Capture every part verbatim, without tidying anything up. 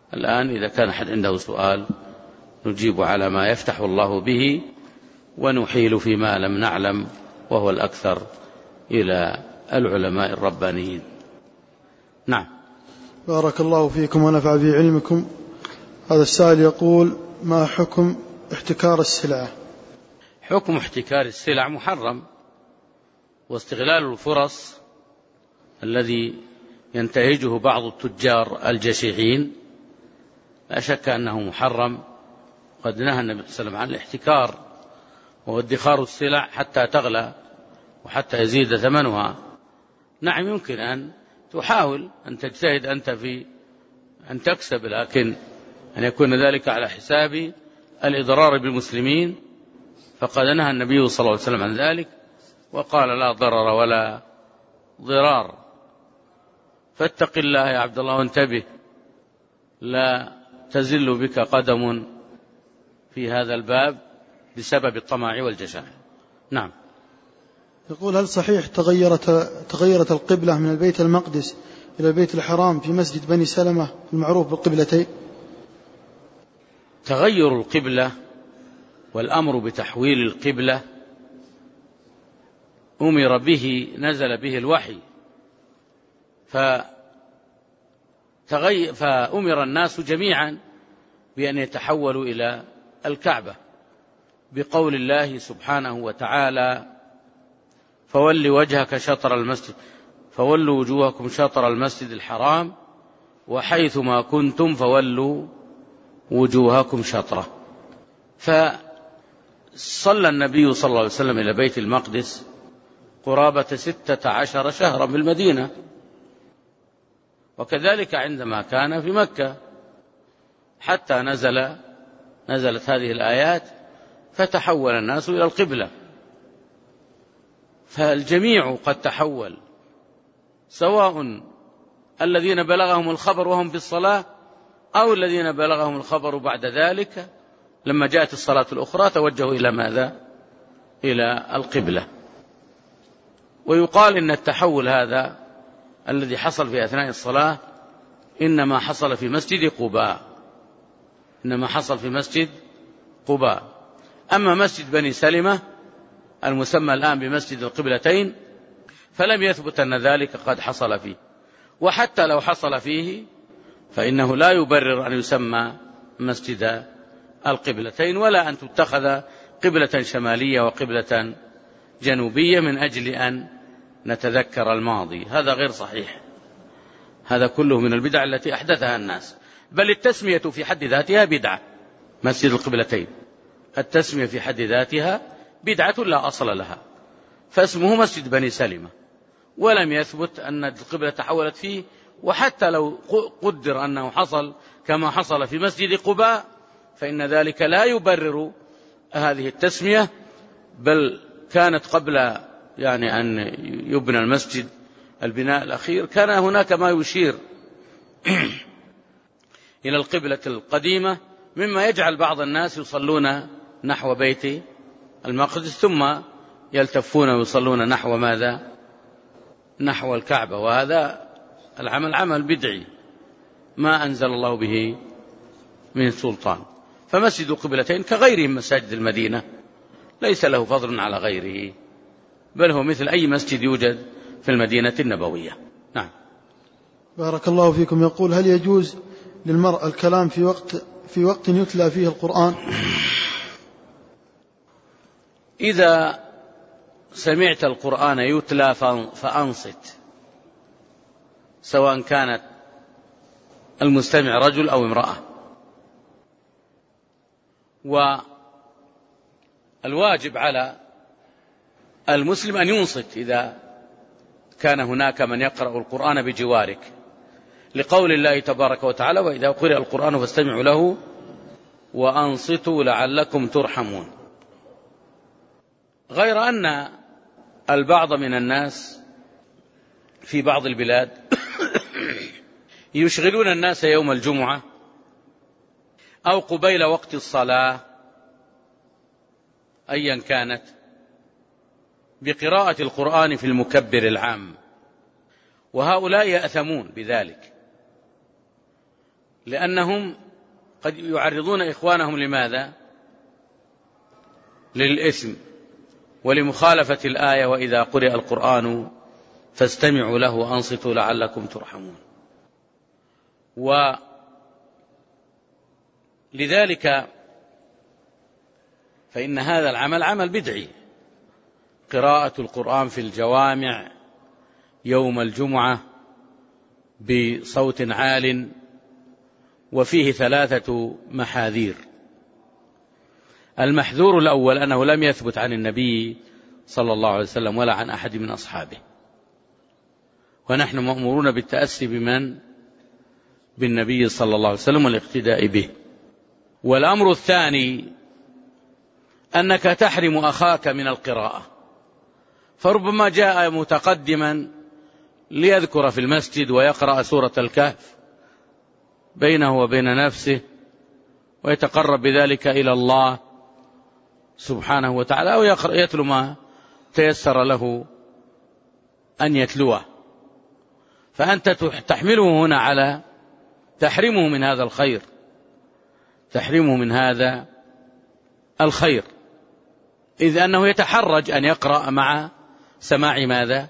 الآن إذا كان أحد عنده سؤال نجيب على ما يفتح الله به، ونحيل فيما لم نعلم، وهو الأكثر إلى العلماء الربانيين. نعم. بارك الله فيكم ونفع بعلمكم. هذا السائل يقول: ما حكم احتكار السلعة؟ حكم احتكار السلع محرم، واستغلال الفرص الذي ينتهجه بعض التجار الجشعين لا شك أنه محرم. قد نهى النبي صلى الله عليه وسلم عن الاحتكار، وهو ادخار السلع حتى تغلى وحتى يزيد ثمنها. نعم، يمكن أن تحاول أن تجتهد أنت في أن تكسب، لكن أن يكون ذلك على حساب الإضرار بالمسلمين فقد نهى النبي صلى الله عليه وسلم عن ذلك، وقال: لا ضرر ولا ضرار. فاتق الله يا عبد الله وانتبه، لا تزل بك قدم في هذا الباب بسبب الطمع والجشع. نعم. يقول: هل صحيح تغيرت, تغيرت القبلة من البيت المقدس إلى البيت الحرام في مسجد بني سلمة المعروف بالقبلتين؟ تغير القبلة والأمر بتحويل القبلة أمر به، نزل به الوحي، فأمر الناس جميعا بأن يتحولوا إلى الكعبة بقول الله سبحانه وتعالى: فول وجهك شطر المسجد فولوا وجوهكم شطر المسجد الحرام وحيث ما كنتم فولوا وجوهكم شطره. فصلى النبي صلى الله عليه وسلم إلى بيت المقدس قرابة ستة عشر شهرا بالمدينة، وكذلك عندما كان في مكة، حتى نزل نزلت هذه الآيات فتحول الناس إلى القبلة. فالجميع قد تحول، سواء الذين بلغهم الخبر وهم في الصلاة أو الذين بلغهم الخبر بعد ذلك لما جاءت الصلاة الأخرى توجهوا إلى ماذا؟ إلى القبلة. ويقال إن التحول هذا الذي حصل في أثناء الصلاة إنما حصل في مسجد قباء، إنما حصل في مسجد قباء. أما مسجد بني سلمة المسمى الآن بمسجد القبلتين فلم يثبت أن ذلك قد حصل فيه، وحتى لو حصل فيه فإنه لا يبرر أن يسمى مسجد القبلتين، ولا أن تتخذ قبلة شمالية وقبلة جنوبية من أجل أن نتذكر الماضي. هذا غير صحيح، هذا كله من البدع التي أحدثها الناس. بل التسمية في حد ذاتها بدعة، مسجد القبلتين التسمية في حد ذاتها بدعة لا أصل لها، فاسمه مسجد بني سلمة، ولم يثبت أن القبلة تحولت فيه. وحتى لو قدر أنه حصل كما حصل في مسجد قباء فإن ذلك لا يبرر هذه التسمية، بل كانت قبل يعني أن يبنى المسجد البناء الأخير كان هناك ما يشير إلى القبلة القديمة، مما يجعل بعض الناس يصلون نحو بيت المقدس ثم يلتفون ويصلون نحو ماذا؟ نحو الكعبة. وهذا العمل عمل بدعي ما أنزل الله به من سلطان. فمسجد القبلتين كغيره من مساجد المدينة ليس له فضل على غيره، بل هو مثل أي مسجد يوجد في المدينة النبوية. نعم. بارك الله فيكم. يقول: هل يجوز للمرء الكلام في وقت في وقت يتلى فيه القرآن؟ إذا سمعت القرآن يتلى فأنصت، سواء كانت المستمع رجل أو امرأة. والواجب على المسلم أن ينصت إذا كان هناك من يقرأ القرآن بجوارك، لقول الله تبارك وتعالى: وإذا قرئ القرآن فاستمعوا له وأنصتوا لعلكم ترحمون. غير أن البعض من الناس في بعض البلاد يشغلون الناس يوم الجمعة أو قبيل وقت الصلاة أيا كانت بقراءة القرآن في المكبر العام، وهؤلاء يأثمون بذلك، لأنهم قد يعرضون إخوانهم لماذا؟ للإثم ولمخالفة الآية: وإذا قرئ القرآن فاستمعوا له وأنصتوا لعلكم ترحمون. ولذلك فإن هذا العمل عمل بدعي، قراءة القرآن في الجوامع يوم الجمعة بصوت عال، وفيه ثلاثة محاذير. المحذور الأول أنه لم يثبت عن النبي صلى الله عليه وسلم ولا عن أحد من أصحابه، ونحن مأمورون بالتأسي بمن؟ بالنبي صلى الله عليه وسلم والاقتداء به. والأمر الثاني أنك تحرم أخاك من القراءة، فربما جاء متقدما ليذكر في المسجد ويقرأ سورة الكهف بينه وبين نفسه ويتقرب بذلك إلى الله سبحانه وتعالى، أو يتلو ما تيسر له أن يتلوه، فأنت تحمله هنا على تحرمه من هذا الخير، تحرمه من هذا الخير، إذ أنه يتحرج أن يقرأ مع سماع ماذا؟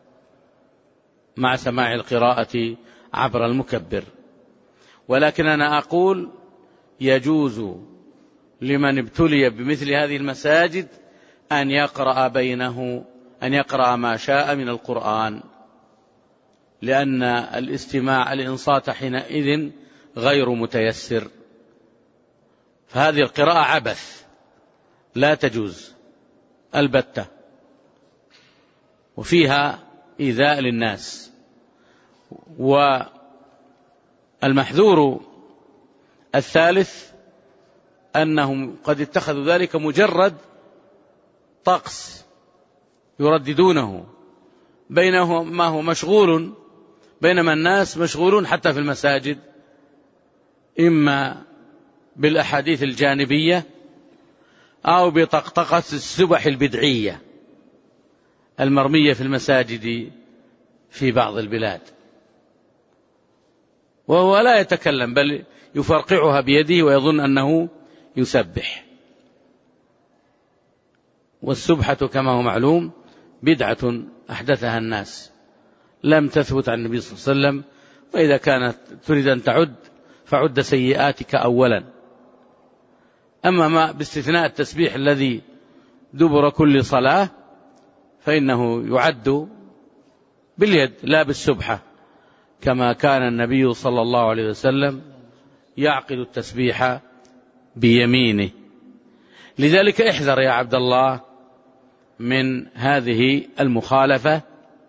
مع سماع القراءة عبر المكبر. ولكن أنا أقول يجوز لمن ابتلي بمثل هذه المساجد أن يقرأ بينه أن يقرأ ما شاء من القرآن، لأن الاستماع الإنصات حينئذ غير متيسر، فهذه القراءة عبث لا تجوز البتة، وفيها إيذاء للناس. والمحذور الثالث أنهم قد اتخذوا ذلك مجرد طقس يرددونه بينهم ما هو مشغول، بينما الناس مشغولون حتى في المساجد إما بالأحاديث الجانبية أو بطقطقة السبح البدعية المرمية في المساجد في بعض البلاد، وهو لا يتكلم بل يفرقعها بيده ويظن أنه يسبح. والسبحة كما هو معلوم بدعة أحدثها الناس لم تثبت عن النبي صلى الله عليه وسلم، وإذا كانت تريد أن تعد فعد سيئاتك أولا. أما ما باستثناء التسبيح الذي دبر كل صلاة فإنه يعد باليد لا بالسبحة، كما كان النبي صلى الله عليه وسلم يعقد التسبيح بيمينه. لذلك احذر يا عبد الله من هذه المخالفة،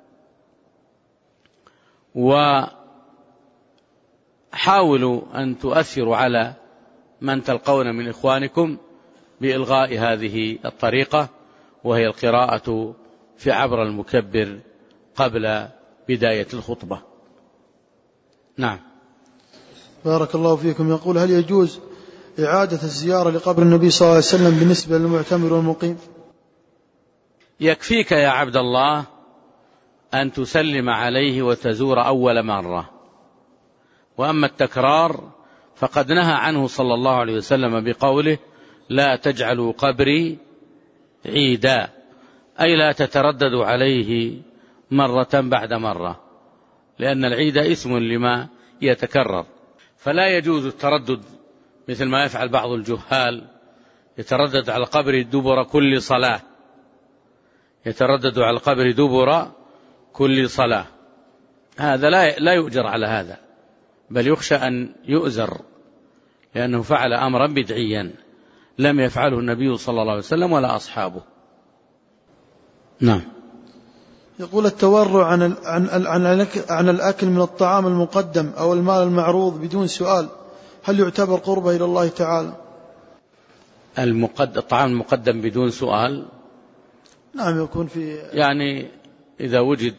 وحاولوا أن تؤثروا على من تلقون من إخوانكم بإلغاء هذه الطريقة، وهي القراءة في عبر المكبر قبل بداية الخطبة. نعم. بارك الله فيكم. يقول: هل يجوز إعادة الزيارة لقبر النبي صلى الله عليه وسلم بالنسبة للمعتمر والمقيم؟ يكفيك يا عبد الله أن تسلم عليه وتزور أول مرة، وأما التكرار فقد نهى عنه صلى الله عليه وسلم بقوله: لا تجعلوا قبري عيدا، أي لا تترددوا عليه مرة بعد مرة، لأن العيد اسم لما يتكرر، فلا يجوز التردد مثل ما يفعل بعض الجهال، يتردد على القبر دبر كل صلاة، يتردد على القبر دبر كل صلاة، هذا لا لا يؤجر على هذا، بل يخشى أن يؤزر، لأنه فعل أمرا بدعيا لم يفعله النبي صلى الله عليه وسلم ولا أصحابه. نعم. يقول: التورع عن عن عن عن الأكل من الطعام المقدم أو المال المعروض بدون سؤال، هل يعتبر قربة إلى الله تعالى؟ المقد... الطعام المقدم بدون سؤال، نعم، يكون في يعني إذا وجد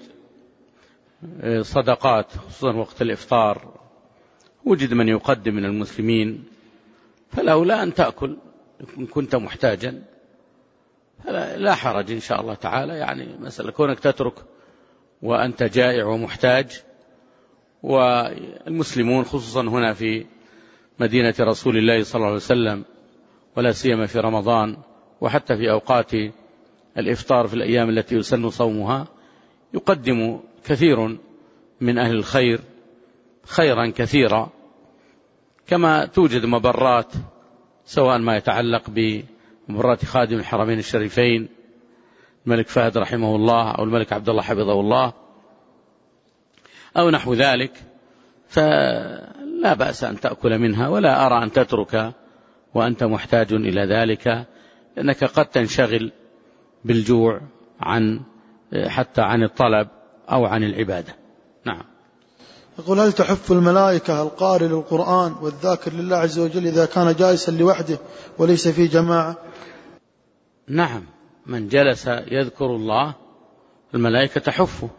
صدقات خصوصا وقت الإفطار، وجد من يقدم من المسلمين، فالأولى أن تأكل إن كنت محتاجا، لا حرج إن شاء الله تعالى. يعني مثلا كونك تترك وأنت جائع ومحتاج والمسلمون خصوصا هنا في مدينة رسول الله صلى الله عليه وسلم، ولا سيما في رمضان وحتى في أوقات الإفطار في الأيام التي يسن صومها، يقدم كثير من أهل الخير خيرا كثيرا، كما توجد مبرات سواء ما يتعلق بمبرات خادم الحرمين الشريفين الملك فهد رحمه الله أو الملك عبد الله حفظه الله أو نحو ذلك، فلا بأس أن تأكل منها، ولا أرى أن تترك وأنت محتاج إلى ذلك، لأنك قد تنشغل بالجوع عن حتى عن الطلب أو عن العبادة. نعم. يقول: هل تحف الملائكة القارئ للقرآن والذاكر لله عز وجل إذا كان جالسا لوحده وليس في جماعة؟ نعم، من جلس يذكر الله الملائكة تحفه،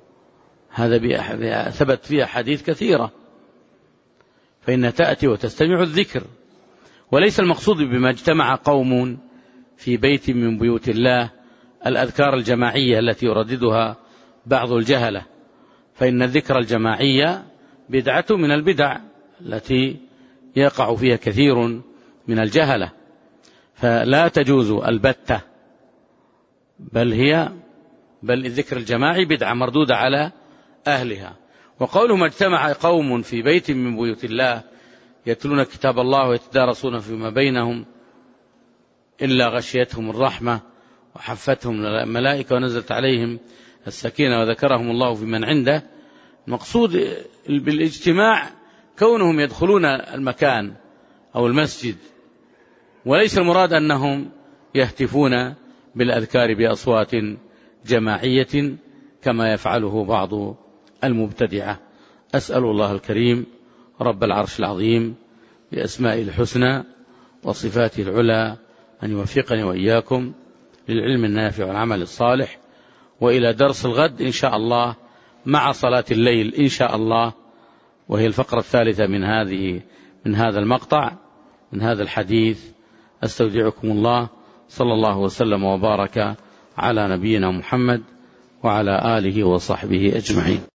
هذا ثبت فيها حديث كثيرة، فإن تأتي وتستمع الذكر، وليس المقصود بما اجتمع قوم في بيت من بيوت الله الأذكار الجماعية التي يرددها بعض الجهلة، فإن الذكر الجماعية بدعة من البدع التي يقع فيها كثير من الجهلة، فلا تجوز البتة، بل هي بل الذكر الجماعي بدعة مردودة على أهلها. وقولهم اجتمع قوم في بيت من بيوت الله يتلون كتاب الله ويتدارسون فيما بينهم إلا غشيتهم الرحمة وحفتهم الملائكة ونزلت عليهم السكينة وذكرهم الله في من عنده، المقصود بالاجتماع كونهم يدخلون المكان أو المسجد، وليس المراد أنهم يهتفون بالأذكار بأصوات جماعية كما يفعله بعض المبتدعة. أسأل الله الكريم رب العرش العظيم بأسمائه الحسنى وصفاته العلى أن يوفقني وإياكم للعلم النافع والعمل الصالح، وإلى درس الغد إن شاء الله مع صلاة الليل إن شاء الله، وهي الفقرة الثالثة من هذه من هذا المقطع من هذا الحديث. أستودعكم الله، صلى الله وسلم وبارك على نبينا محمد وعلى آله وصحبه أجمعين.